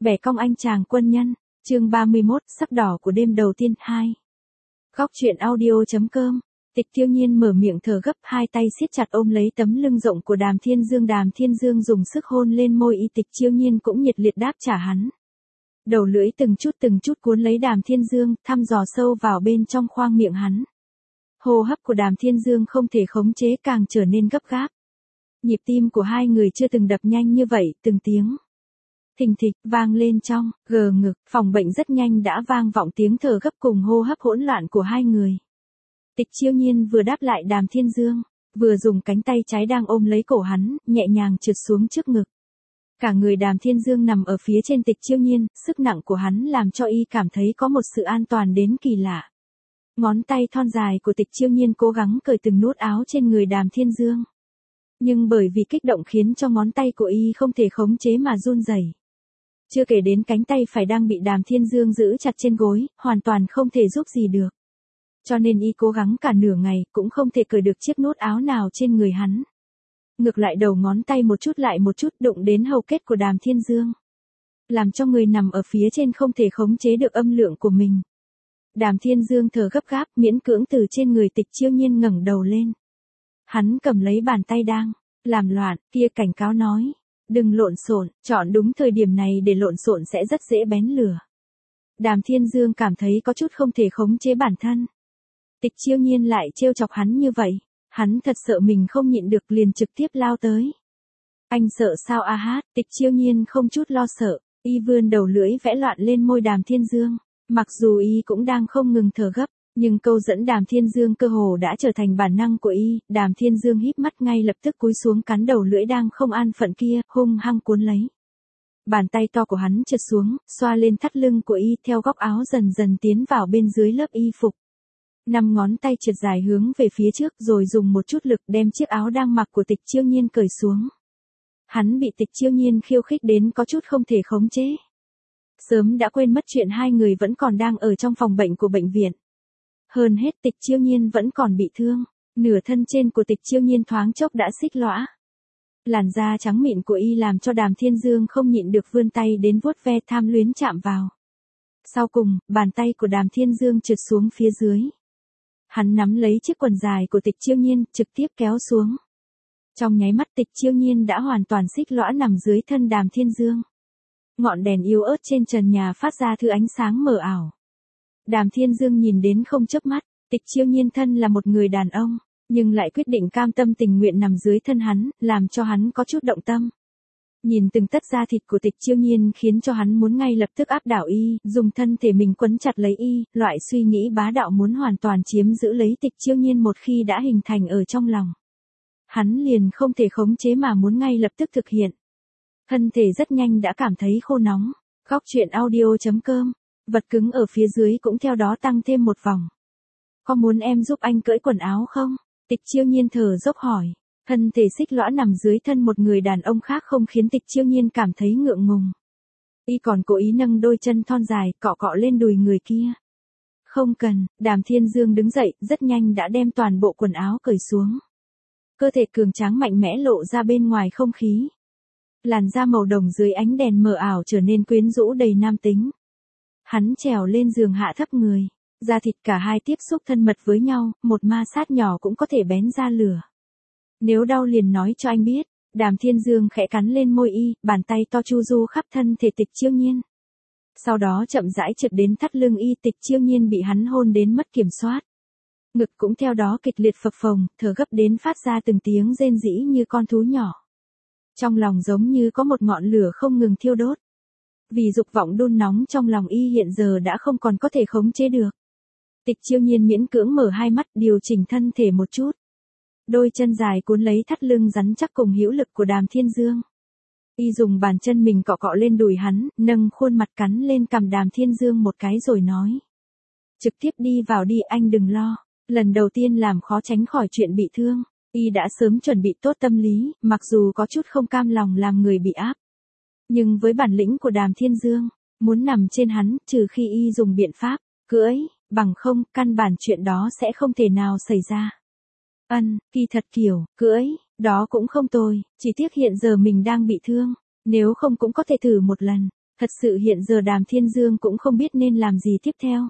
Bẻ cong anh chàng quân nhân, chương 31, sắc đỏ của đêm đầu tiên 2. Góc truyện audio.com. Tịch Tiêu Nhiên mở miệng thở gấp, hai tay siết chặt ôm lấy tấm lưng rộng của Đàm Thiên Dương. Đàm Thiên Dương dùng sức hôn lên môi y, Tịch Tiêu Nhiên cũng nhiệt liệt đáp trả hắn. Đầu lưỡi từng chút cuốn lấy Đàm Thiên Dương, thăm dò sâu vào bên trong khoang miệng hắn. Hô hấp của Đàm Thiên Dương không thể khống chế, càng trở nên gấp gáp. Nhịp tim của hai người chưa từng đập nhanh như vậy, từng tiếng thình thịch vang lên trong ngực phòng bệnh. Rất nhanh đã vang vọng tiếng thở gấp cùng hô hấp hỗn loạn của hai người. Tịch Chiêu Nhiên vừa đáp lại Đàm Thiên Dương, vừa dùng cánh tay trái đang ôm lấy cổ hắn, nhẹ nhàng trượt xuống trước ngực. Cả người Đàm Thiên Dương nằm ở phía trên Tịch Chiêu Nhiên, sức nặng của hắn làm cho y cảm thấy có một sự an toàn đến kỳ lạ. Ngón tay thon dài của Tịch Chiêu Nhiên cố gắng cởi từng nút áo trên người Đàm Thiên Dương. Nhưng bởi vì kích động khiến cho ngón tay của y không thể khống chế mà run rẩy. Chưa kể đến cánh tay phải đang bị Đàm Thiên Dương giữ chặt trên gối, hoàn toàn không thể giúp gì được. Cho nên y cố gắng cả nửa ngày cũng không thể cởi được chiếc nút áo nào trên người hắn. Ngược lại đầu ngón tay một chút lại một chút đụng đến hầu kết của Đàm Thiên Dương, làm cho người nằm ở phía trên không thể khống chế được âm lượng của mình. Đàm Thiên Dương thở gấp gáp, miễn cưỡng từ trên người Tịch Chiêu Nhiên ngẩng đầu lên. Hắn cầm lấy bàn tay đang làm loạn kia, cảnh cáo nói: "Đừng lộn xộn, chọn đúng thời điểm này để lộn xộn sẽ rất dễ bén lửa." Đàm Thiên Dương cảm thấy có chút không thể khống chế bản thân. Tịch Chiêu Nhiên lại trêu chọc hắn như vậy, hắn thật sợ mình không nhịn được liền trực tiếp lao tới. "Anh sợ sao a hát?" Tịch Chiêu Nhiên không chút lo sợ, y vươn đầu lưỡi vẽ loạn lên môi Đàm Thiên Dương. Mặc dù y cũng đang không ngừng thở gấp, nhưng câu dẫn Đàm Thiên Dương cơ hồ đã trở thành bản năng của y. Đàm Thiên Dương híp mắt ngay lập tức cúi xuống cắn đầu lưỡi đang không an phận kia, hung hăng cuốn lấy. Bàn tay to của hắn trượt xuống, xoa lên thắt lưng của y, theo góc áo dần dần tiến vào bên dưới lớp y phục. 5 ngón tay trượt dài hướng về phía trước, rồi dùng một chút lực đem chiếc áo đang mặc của Tịch Chiêu Nhiên cởi xuống. Hắn bị Tịch Chiêu Nhiên khiêu khích đến có chút không thể khống chế. Sớm đã quên mất chuyện hai người vẫn còn đang ở trong phòng bệnh của bệnh viện. Hơn hết Tịch Chiêu Nhiên vẫn còn bị thương, nửa thân trên của Tịch Chiêu Nhiên thoáng chốc đã xích lõa. Làn da trắng mịn của y làm cho Đàm Thiên Dương không nhịn được vươn tay đến vuốt ve, tham luyến chạm vào. Sau cùng, bàn tay của Đàm Thiên Dương trượt xuống phía dưới. Hắn nắm lấy chiếc quần dài của Tịch Chiêu Nhiên, trực tiếp kéo xuống. Trong nháy mắt Tịch Chiêu Nhiên đã hoàn toàn xích lõa nằm dưới thân Đàm Thiên Dương. Ngọn đèn yếu ớt trên trần nhà phát ra thứ ánh sáng mờ ảo. Đàm Thiên Dương nhìn đến không chớp mắt. Tịch Chiêu Nhiên thân là một người đàn ông, nhưng lại quyết định cam tâm tình nguyện nằm dưới thân hắn, làm cho hắn có chút động tâm. Nhìn từng tấc da thịt của Tịch Chiêu Nhiên khiến cho hắn muốn ngay lập tức áp đảo y, dùng thân thể mình quấn chặt lấy y. Loại suy nghĩ bá đạo muốn hoàn toàn chiếm giữ lấy Tịch Chiêu Nhiên một khi đã hình thành ở trong lòng, hắn liền không thể khống chế mà muốn ngay lập tức thực hiện. Thân thể rất nhanh đã cảm thấy khô nóng. Góc truyện audio.com. Vật cứng ở phía dưới cũng theo đó tăng thêm một vòng. "Có muốn em giúp anh cởi quần áo không?" Tịch Chiêu Nhiên thở dốc hỏi. Thân thể xích lõa nằm dưới thân một người đàn ông khác không khiến Tịch Chiêu Nhiên cảm thấy ngượng ngùng. Y còn cố ý nâng đôi chân thon dài cọ cọ lên đùi người kia. "Không cần." Đàm Thiên Dương đứng dậy, rất nhanh đã đem toàn bộ quần áo cởi xuống. Cơ thể cường tráng mạnh mẽ lộ ra bên ngoài không khí. Làn da màu đồng dưới ánh đèn mờ ảo trở nên quyến rũ đầy nam tính. Hắn trèo lên giường hạ thấp người, da thịt cả hai tiếp xúc thân mật với nhau, một ma sát nhỏ cũng có thể bén ra lửa. "Nếu đau liền nói cho anh biết." Đàm Thiên Dương khẽ cắn lên môi y, bàn tay to chu du khắp thân thể Tịch Chiêu Nhiên. Sau đó chậm rãi trượt đến thắt lưng y. Tịch Chiêu Nhiên bị hắn hôn đến mất kiểm soát. Ngực cũng theo đó kịch liệt phập phồng, thở gấp đến phát ra từng tiếng rên rỉ như con thú nhỏ. Trong lòng giống như có một ngọn lửa không ngừng thiêu đốt. Vì dục vọng đun nóng trong lòng y hiện giờ đã không còn có thể khống chế được. Tịch Chiêu Nhiên miễn cưỡng mở hai mắt, điều chỉnh thân thể một chút. Đôi chân dài cuốn lấy thắt lưng rắn chắc cùng hữu lực của Đàm Thiên Dương. Y dùng bàn chân mình cọ cọ lên đùi hắn, nâng khuôn mặt cắn lên cằm Đàm Thiên Dương một cái rồi nói: "Trực tiếp đi vào đi, anh đừng lo." Lần đầu tiên làm khó tránh khỏi chuyện bị thương, y đã sớm chuẩn bị tốt tâm lý, mặc dù có chút không cam lòng làm người bị áp. Nhưng với bản lĩnh của Đàm Thiên Dương, muốn nằm trên hắn, trừ khi y dùng biện pháp cưỡi, bằng không, căn bản chuyện đó sẽ không thể nào xảy ra. Kỳ thật kiểu, cưỡi, đó cũng không tồi, chỉ tiếc hiện giờ mình đang bị thương, nếu không cũng có thể thử một lần. Thật sự hiện giờ Đàm Thiên Dương cũng không biết nên làm gì tiếp theo.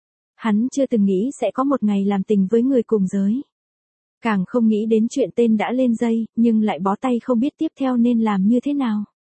Hắn chưa từng nghĩ sẽ có một ngày làm tình với người cùng giới. Càng không nghĩ đến chuyện tên đã lên dây, nhưng lại bó tay không biết tiếp theo nên làm như thế nào.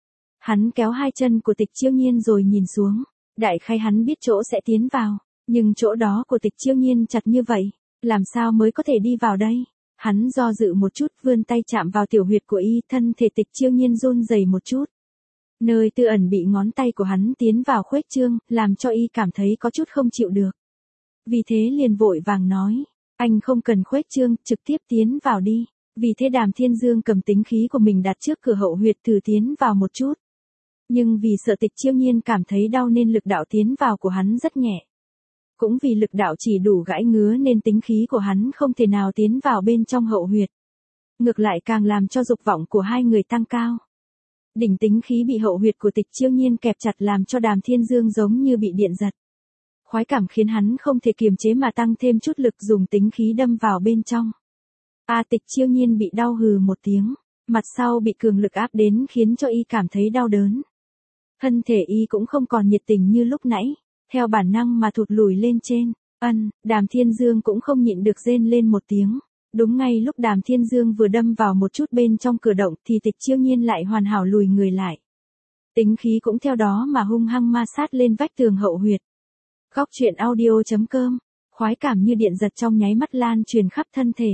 Hắn kéo hai chân của Tịch Chiêu Nhiên rồi nhìn xuống. Đại khái hắn biết chỗ sẽ tiến vào, nhưng chỗ đó của Tịch Chiêu Nhiên chặt như vậy, làm sao mới có thể đi vào đây? Hắn do dự một chút, vươn tay chạm vào tiểu huyệt của y, thân thể Tịch Chiêu Nhiên run rẩy một chút. Nơi tư ẩn bị ngón tay của hắn tiến vào khuếch trương, làm cho y cảm thấy có chút không chịu được. Vì thế liền vội vàng nói, anh không cần khuếch trương, trực tiếp tiến vào đi. Vì thế Đàm Thiên Dương cầm tính khí của mình đặt trước cửa hậu huyệt thử tiến vào một chút. Nhưng vì sợ Tịch Chiêu Nhiên cảm thấy đau nên lực đạo tiến vào của hắn rất nhẹ. Cũng vì lực đạo chỉ đủ gãi ngứa nên tính khí của hắn không thể nào tiến vào bên trong hậu huyệt. Ngược lại càng làm cho dục vọng của hai người tăng cao. Đỉnh tính khí bị hậu huyệt của Tịch Chiêu Nhiên kẹp chặt làm cho Đàm Thiên Dương giống như bị điện giật. Khoái cảm khiến hắn không thể kiềm chế mà tăng thêm chút lực dùng tính khí đâm vào bên trong. Tịch Chiêu Nhiên bị đau hừ một tiếng, mặt sau bị cường lực áp đến khiến cho y cảm thấy đau đớn. Thân thể y cũng không còn nhiệt tình như lúc nãy, theo bản năng mà thụt lùi lên trên. Đàm Thiên Dương cũng không nhịn được rên lên một tiếng. Đúng ngay lúc Đàm Thiên Dương vừa đâm vào một chút bên trong cửa động thì Tịch Chiêu Nhiên lại hoàn hảo lùi người lại. Tính khí cũng theo đó mà hung hăng ma sát lên vách tường hậu huyệt. Góc truyện audio.com, khoái cảm như điện giật trong nháy mắt lan truyền khắp thân thể.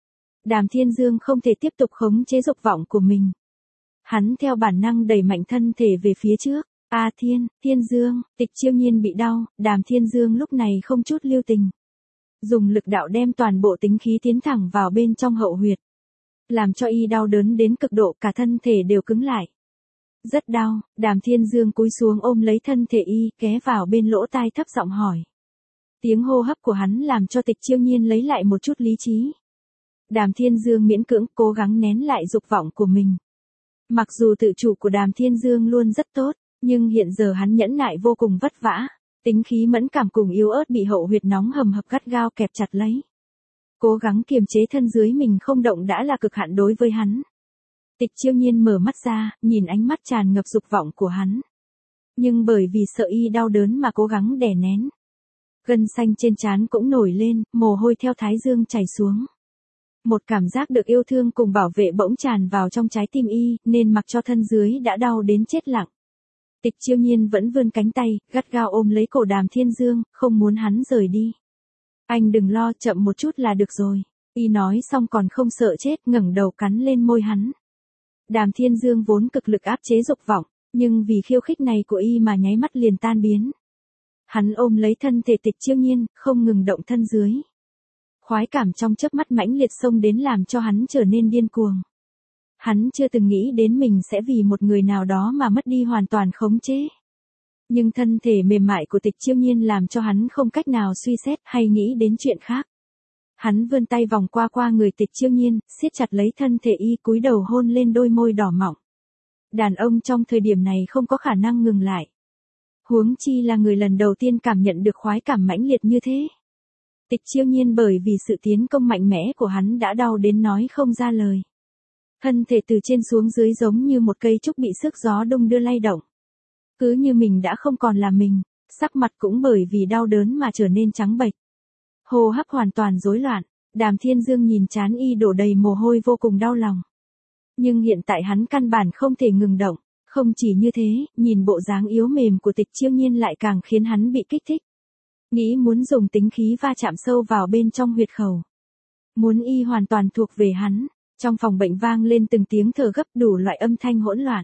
Đàm Thiên Dương không thể tiếp tục khống chế dục vọng của mình. Hắn theo bản năng đẩy mạnh thân thể về phía trước. Thiên Dương, Tịch Chiêu Nhiên bị đau, Đàm Thiên Dương lúc này không chút lưu tình. Dùng lực đạo đem toàn bộ tính khí tiến thẳng vào bên trong hậu huyệt. Làm cho y đau đớn đến cực độ cả thân thể đều cứng lại. Rất đau, Đàm Thiên Dương cúi xuống ôm lấy thân thể y, ghé vào bên lỗ tai thấp giọng hỏi. Tiếng hô hấp của hắn làm cho Tịch Chiêu Nhiên lấy lại một chút lý trí. Đàm Thiên Dương miễn cưỡng cố gắng nén lại dục vọng của mình. Mặc dù tự chủ của Đàm Thiên Dương luôn rất tốt, nhưng hiện giờ hắn nhẫn nại vô cùng vất vả. Tính khí mẫn cảm cùng yếu ớt bị hậu huyệt nóng hầm hập gắt gao kẹp chặt lấy. Cố gắng kiềm chế thân dưới mình không động đã là cực hạn đối với hắn. Tịch Chiêu Nhiên mở mắt ra, nhìn ánh mắt tràn ngập dục vọng của hắn. Nhưng bởi vì sợ y đau đớn mà cố gắng đè nén. Gân xanh trên trán cũng nổi lên, mồ hôi theo thái dương chảy xuống. Một cảm giác được yêu thương cùng bảo vệ bỗng tràn vào trong trái tim y, nên mặc cho thân dưới đã đau đến chết lặng. Tịch Chiêu Nhiên vẫn vươn cánh tay, gắt gao ôm lấy cổ Đàm Thiên Dương, không muốn hắn rời đi. Anh đừng lo, chậm một chút là được rồi. Y nói xong còn không sợ chết, ngẩng đầu cắn lên môi hắn. Đàm Thiên Dương vốn cực lực áp chế dục vọng, nhưng vì khiêu khích này của y mà nháy mắt liền tan biến. Hắn ôm lấy thân thể Tịch Chiêu Nhiên, không ngừng động thân dưới. Khoái cảm trong chớp mắt mãnh liệt xông đến làm cho hắn trở nên điên cuồng. Hắn chưa từng nghĩ đến mình sẽ vì một người nào đó mà mất đi hoàn toàn khống chế. Nhưng thân thể mềm mại của Tịch Chiêu Nhiên làm cho hắn không cách nào suy xét hay nghĩ đến chuyện khác. Hắn vươn tay vòng qua người Tịch Chiêu Nhiên, siết chặt lấy thân thể y, cúi đầu hôn lên đôi môi đỏ mọng. Đàn ông trong thời điểm này không có khả năng ngừng lại. Huống chi là người lần đầu tiên cảm nhận được khoái cảm mãnh liệt như thế. Tịch Chiêu Nhiên bởi vì sự tiến công mạnh mẽ của hắn đã đau đến nói không ra lời. Thân thể từ trên xuống dưới giống như một cây trúc bị sức gió đung đưa lay động. Cứ như mình đã không còn là mình, sắc mặt cũng bởi vì đau đớn mà trở nên trắng bệch. Hô hấp hoàn toàn rối loạn, Đàm Thiên Dương nhìn trán y đổ đầy mồ hôi vô cùng đau lòng. Nhưng hiện tại hắn căn bản không thể ngừng động, không chỉ như thế, nhìn bộ dáng yếu mềm của Tịch Chiêu Nhiên lại càng khiến hắn bị kích thích. Nghĩ muốn dùng tính khí va chạm sâu vào bên trong huyệt khẩu. Muốn y hoàn toàn thuộc về hắn. Trong phòng bệnh vang lên từng tiếng thở gấp, đủ loại âm thanh hỗn loạn.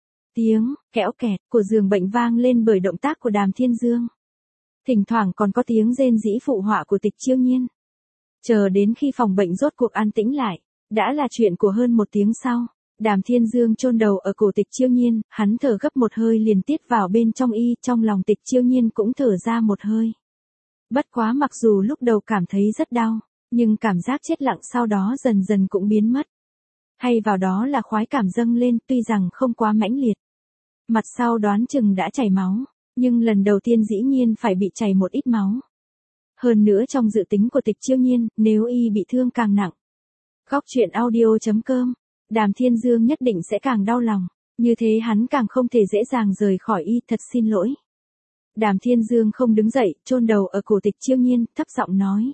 Tiếng kẽo kẹt của giường bệnh vang lên bởi động tác của Đàm Thiên Dương. Thỉnh thoảng còn có tiếng rên rỉ phụ họa của Tịch Chiêu Nhiên. Chờ đến khi phòng bệnh rốt cuộc an tĩnh lại, đã là chuyện của hơn một tiếng sau. Đàm Thiên Dương chôn đầu ở cổ Tịch Chiêu Nhiên, hắn thở gấp một hơi liền tiết vào bên trong y, trong lòng Tịch Chiêu Nhiên cũng thở ra một hơi. Bất quá mặc dù lúc đầu cảm thấy rất đau, nhưng cảm giác chết lặng sau đó dần dần cũng biến mất. Thay vào đó là khoái cảm dâng lên, tuy rằng không quá mãnh liệt. Mặt sau đoán chừng đã chảy máu, nhưng lần đầu tiên dĩ nhiên phải bị chảy một ít máu. Hơn nữa trong dự tính của Tịch Chiêu Nhiên, nếu y bị thương càng nặng. Góc truyện audio.com, Đàm Thiên Dương nhất định sẽ càng đau lòng. Như thế hắn càng không thể dễ dàng rời khỏi y, thật xin lỗi. Đàm Thiên Dương không đứng dậy, chôn đầu ở cổ Tịch Chiêu Nhiên, thấp giọng nói.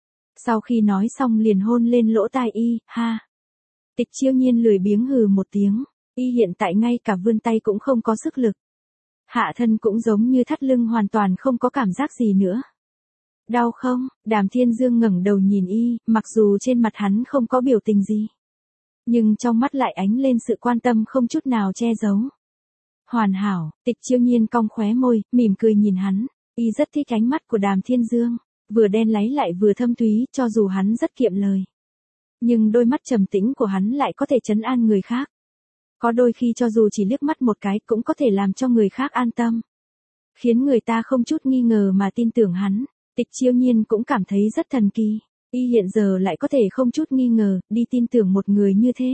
Sau khi nói xong liền hôn lên lỗ tai y, ha. Tịch Chiêu Nhiên lười biếng hừ một tiếng, y hiện tại ngay cả vươn tay cũng không có sức lực. Hạ thân cũng giống như thắt lưng hoàn toàn không có cảm giác gì nữa. Đau không? Đàm Thiên Dương ngẩng đầu nhìn y, mặc dù trên mặt hắn không có biểu tình gì. Nhưng trong mắt lại ánh lên sự quan tâm không chút nào che giấu. Hoàn hảo, Tịch Chiêu Nhiên cong khóe môi, mỉm cười nhìn hắn. Y rất thích ánh mắt của Đàm Thiên Dương, vừa đen láy lại vừa thâm thúy, cho dù hắn rất kiệm lời. Nhưng đôi mắt trầm tĩnh của hắn lại có thể trấn an người khác. Có đôi khi cho dù chỉ liếc mắt một cái cũng có thể làm cho người khác an tâm. Khiến người ta không chút nghi ngờ mà tin tưởng hắn. Tịch Chiêu Nhiên cũng cảm thấy rất thần kỳ. Y hiện giờ lại có thể không chút nghi ngờ, đi tin tưởng một người như thế.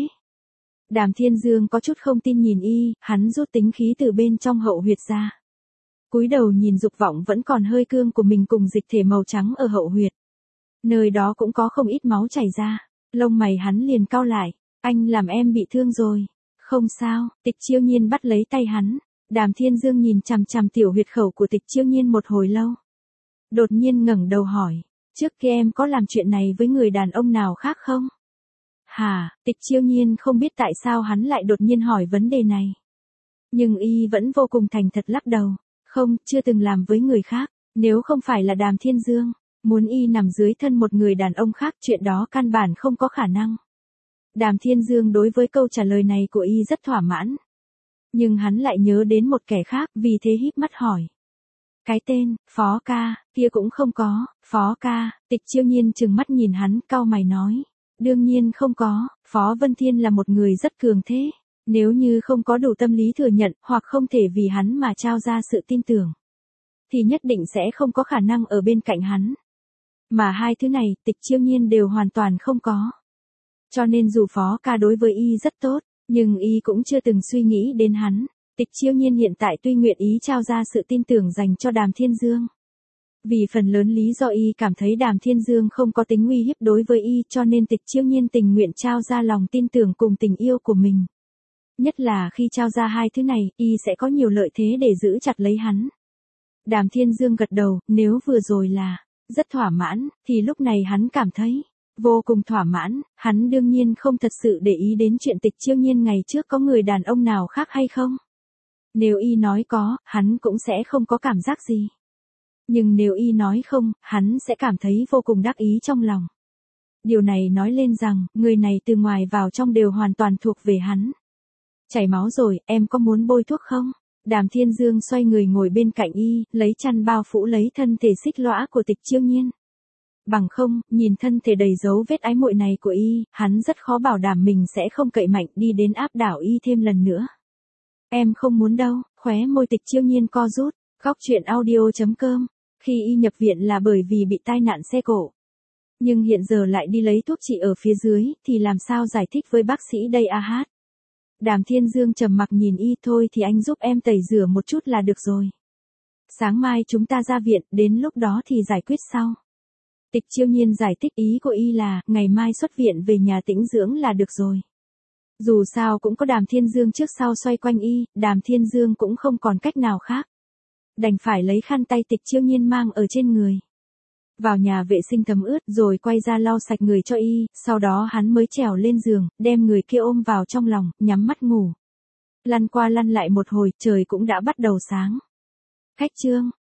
Đàm Thiên Dương có chút không tin nhìn y, hắn rút tính khí từ bên trong hậu huyệt ra. Cúi đầu nhìn dục vọng vẫn còn hơi cương của mình cùng dịch thể màu trắng ở hậu huyệt. Nơi đó cũng có không ít máu chảy ra, lông mày hắn liền cau lại, anh làm em bị thương rồi. Không sao, Tịch Chiêu Nhiên bắt lấy tay hắn. Đàm Thiên Dương nhìn chằm chằm tiểu huyệt khẩu của Tịch Chiêu Nhiên một hồi lâu. Đột nhiên ngẩng đầu hỏi, trước kia em có làm chuyện này với người đàn ông nào khác không? Hả, Tịch Chiêu Nhiên không biết tại sao hắn lại đột nhiên hỏi vấn đề này. Nhưng y vẫn vô cùng thành thật lắc đầu, không, chưa từng làm với người khác, nếu không phải là Đàm Thiên Dương, muốn y nằm dưới thân một người đàn ông khác chuyện đó căn bản không có khả năng. Đàm Thiên Dương đối với câu trả lời này của y rất thỏa mãn. Nhưng hắn lại nhớ đến một kẻ khác, vì thế híp mắt hỏi. Cái tên, Phó ca, kia cũng không có, Phó ca. Tịch Chiêu Nhiên trừng mắt nhìn hắn, cau mày nói. Đương nhiên không có, Phó Vân Thiên là một người rất cường thế. Nếu như không có đủ tâm lý thừa nhận, hoặc không thể vì hắn mà trao ra sự tin tưởng, thì nhất định sẽ không có khả năng ở bên cạnh hắn. Mà hai thứ này, Tịch Chiêu Nhiên đều hoàn toàn không có. Cho nên dù Phó ca đối với y rất tốt, nhưng y cũng chưa từng suy nghĩ đến hắn. Tịch Chiêu Nhiên hiện tại tuy nguyện ý trao ra sự tin tưởng dành cho Đàm Thiên Dương. Vì phần lớn lý do y cảm thấy Đàm Thiên Dương không có tính uy hiếp đối với y, cho nên Tịch Chiêu Nhiên tình nguyện trao ra lòng tin tưởng cùng tình yêu của mình. Nhất là khi trao ra hai thứ này, y sẽ có nhiều lợi thế để giữ chặt lấy hắn. Đàm Thiên Dương gật đầu, nếu vừa rồi là rất thỏa mãn, thì lúc này hắn cảm thấy vô cùng thỏa mãn. Hắn đương nhiên không thật sự để ý đến chuyện Tịch Chiêu Nhiên ngày trước có người đàn ông nào khác hay không. Nếu y nói có, hắn cũng sẽ không có cảm giác gì. Nhưng nếu y nói không, hắn sẽ cảm thấy vô cùng đắc ý trong lòng. Điều này nói lên rằng, người này từ ngoài vào trong đều hoàn toàn thuộc về hắn. Chảy máu rồi, em có muốn bôi thuốc không? Đàm Thiên Dương xoay người ngồi bên cạnh y, lấy chăn bao phủ lấy thân thể xích lõa của Tịch Chiêu Nhiên. Bằng không, nhìn thân thể đầy dấu vết ái muội này của y, hắn rất khó bảo đảm mình sẽ không cậy mạnh đi đến áp đảo y thêm lần nữa. Em không muốn đâu, khóe môi Tịch Chiêu Nhiên co rút. Góc truyện audio.com. Khi y nhập viện là bởi vì bị tai nạn xe cộ. Nhưng hiện giờ lại đi lấy thuốc trị ở phía dưới, thì làm sao giải thích với bác sĩ đây a hát? Đàm Thiên Dương trầm mặc nhìn y, thôi thì anh giúp em tẩy rửa một chút là được rồi. Sáng mai chúng ta ra viện, đến lúc đó thì giải quyết sau. Tịch Chiêu Nhiên giải thích ý của y là, ngày mai xuất viện về nhà tĩnh dưỡng là được rồi. Dù sao cũng có Đàm Thiên Dương trước sau xoay quanh y, Đàm Thiên Dương cũng không còn cách nào khác. Đành phải lấy khăn tay Tịch Chiêu Nhiên mang ở trên người. Vào nhà vệ sinh thấm ướt rồi quay ra lau sạch người cho y, sau đó hắn mới trèo lên giường, đem người kia ôm vào trong lòng, nhắm mắt ngủ. Lăn qua lăn lại một hồi, trời cũng đã bắt đầu sáng. Khách Trương,